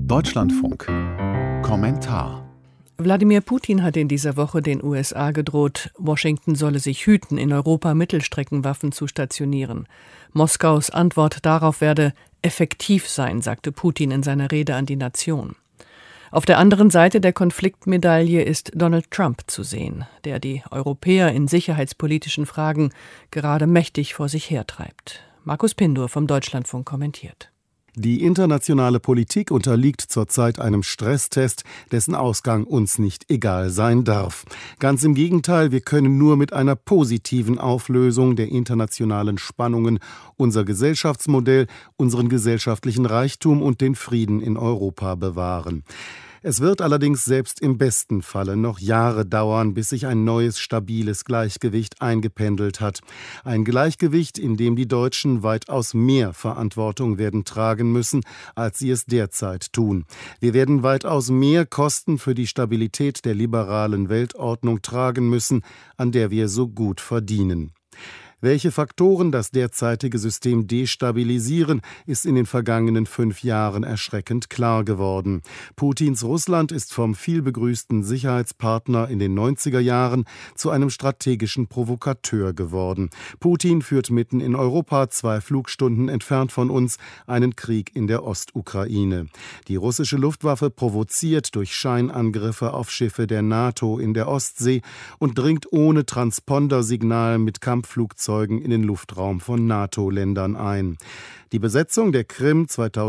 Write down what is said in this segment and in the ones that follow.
Deutschlandfunk. Kommentar. Wladimir Putin hat in dieser Woche den USA gedroht, Washington solle sich hüten, in Europa Mittelstreckenwaffen zu stationieren. Moskaus Antwort darauf werde effektiv sein, sagte Putin in seiner Rede an die Nation. Auf der anderen Seite der Konfliktmedaille ist Donald Trump zu sehen, der die Europäer in sicherheitspolitischen Fragen gerade mächtig vor sich hertreibt. Markus Pindur vom Deutschlandfunk kommentiert. Die internationale Politik unterliegt zurzeit einem Stresstest, dessen Ausgang uns nicht egal sein darf. Ganz im Gegenteil, wir können nur mit einer positiven Auflösung der internationalen Spannungen unser Gesellschaftsmodell, unseren gesellschaftlichen Reichtum und den Frieden in Europa bewahren. Es wird allerdings selbst im besten Falle noch Jahre dauern, bis sich ein neues, stabiles Gleichgewicht eingependelt hat. Ein Gleichgewicht, in dem die Deutschen weitaus mehr Verantwortung werden tragen müssen, als sie es derzeit tun. Wir werden weitaus mehr Kosten für die Stabilität der liberalen Weltordnung tragen müssen, an der wir so gut verdienen. Welche Faktoren das derzeitige System destabilisieren, ist in den vergangenen 5 Jahren erschreckend klar geworden. Putins Russland ist vom vielbegrüßten Sicherheitspartner in den 90er Jahren zu einem strategischen Provokateur geworden. Putin führt mitten in Europa, 2 Flugstunden entfernt von uns, einen Krieg in der Ostukraine. Die russische Luftwaffe provoziert durch Scheinangriffe auf Schiffe der NATO in der Ostsee und dringt ohne Transpondersignal mit Kampfflugzeugen in den Luftraum von NATO-Ländern ein. Die Besetzung der Krim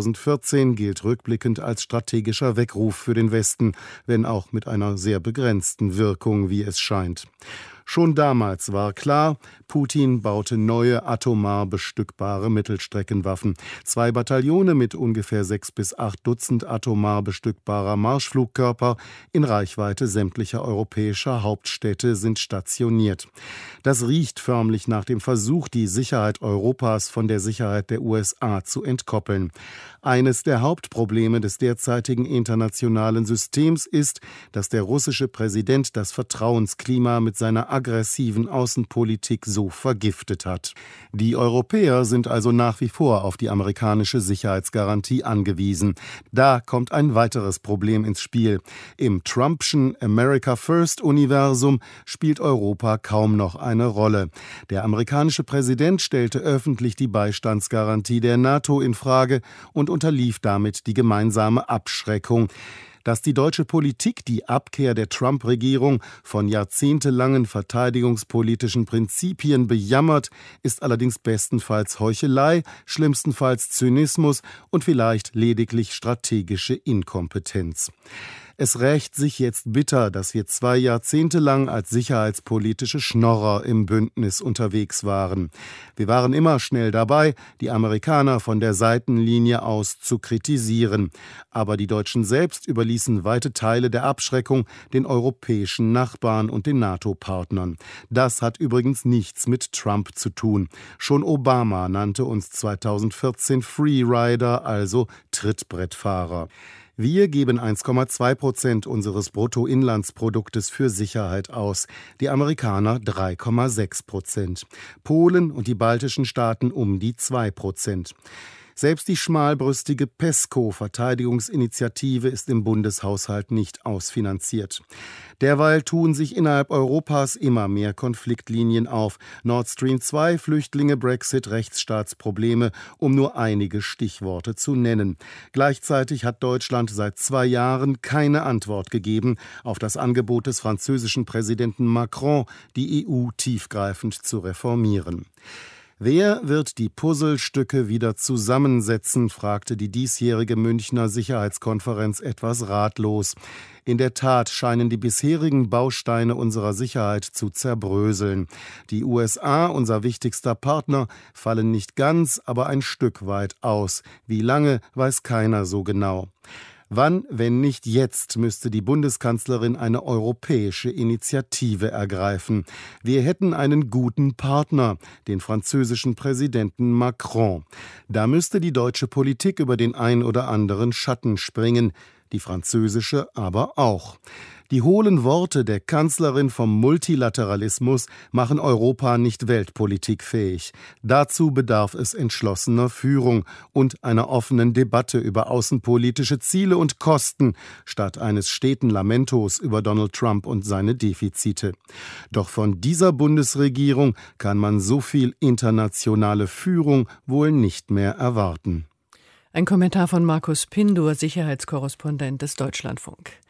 2014 gilt rückblickend als strategischer Weckruf für den Westen, wenn auch mit einer sehr begrenzten Wirkung, wie es scheint. Schon damals war klar, Putin baute neue atomar bestückbare Mittelstreckenwaffen. 2 Bataillone mit ungefähr 6 bis 8 Dutzend atomar bestückbarer Marschflugkörper in Reichweite sämtlicher europäischer Hauptstädte sind stationiert. Das riecht förmlich nach dem Versuch, die Sicherheit Europas von der Sicherheit der USA zu entkoppeln. Eines der Hauptprobleme des derzeitigen internationalen Systems ist, dass der russische Präsident das Vertrauensklima mit seiner aggressiven Außenpolitik so vergiftet hat. Die Europäer sind also nach wie vor auf die amerikanische Sicherheitsgarantie angewiesen. Da kommt ein weiteres Problem ins Spiel. Im Trumpschen America First-Universum spielt Europa kaum noch eine Rolle. Der amerikanische Präsident stellte öffentlich die Beistandsgarantie der NATO in Frage und unterlief damit die gemeinsame Abschreckung. Dass die deutsche Politik die Abkehr der Trump-Regierung von jahrzehntelangen verteidigungspolitischen Prinzipien bejammert, ist allerdings bestenfalls Heuchelei, schlimmstenfalls Zynismus und vielleicht lediglich strategische Inkompetenz. Es rächt sich jetzt bitter, dass wir 2 Jahrzehnte lang als sicherheitspolitische Schnorrer im Bündnis unterwegs waren. Wir waren immer schnell dabei, die Amerikaner von der Seitenlinie aus zu kritisieren. Aber die Deutschen selbst überließen weite Teile der Abschreckung den europäischen Nachbarn und den NATO-Partnern. Das hat übrigens nichts mit Trump zu tun. Schon Obama nannte uns 2014 Freerider, also Trittbrettfahrer. Wir geben 1,2% unseres Bruttoinlandsproduktes für Sicherheit aus, die Amerikaner 3,6%, Polen und die baltischen Staaten um die 2%. Selbst die schmalbrüstige PESCO-Verteidigungsinitiative ist im Bundeshaushalt nicht ausfinanziert. Derweil tun sich innerhalb Europas immer mehr Konfliktlinien auf. Nord Stream 2, Flüchtlinge, Brexit, Rechtsstaatsprobleme, um nur einige Stichworte zu nennen. Gleichzeitig hat Deutschland seit 2 Jahren keine Antwort gegeben auf das Angebot des französischen Präsidenten Macron, die EU tiefgreifend zu reformieren. Wer wird die Puzzlestücke wieder zusammensetzen, fragte die diesjährige Münchner Sicherheitskonferenz etwas ratlos. In der Tat scheinen die bisherigen Bausteine unserer Sicherheit zu zerbröseln. Die USA, unser wichtigster Partner, fallen nicht ganz, aber ein Stück weit aus. Wie lange, weiß keiner so genau. Wann, wenn nicht jetzt, müsste die Bundeskanzlerin eine europäische Initiative ergreifen. Wir hätten einen guten Partner, den französischen Präsidenten Macron. Da müsste die deutsche Politik über den ein oder anderen Schatten springen, die französische aber auch. Die hohlen Worte der Kanzlerin vom Multilateralismus machen Europa nicht weltpolitikfähig. Dazu bedarf es entschlossener Führung und einer offenen Debatte über außenpolitische Ziele und Kosten, statt eines steten Lamentos über Donald Trump und seine Defizite. Doch von dieser Bundesregierung kann man so viel internationale Führung wohl nicht mehr erwarten. Ein Kommentar von Markus Pindur, Sicherheitskorrespondent des Deutschlandfunk.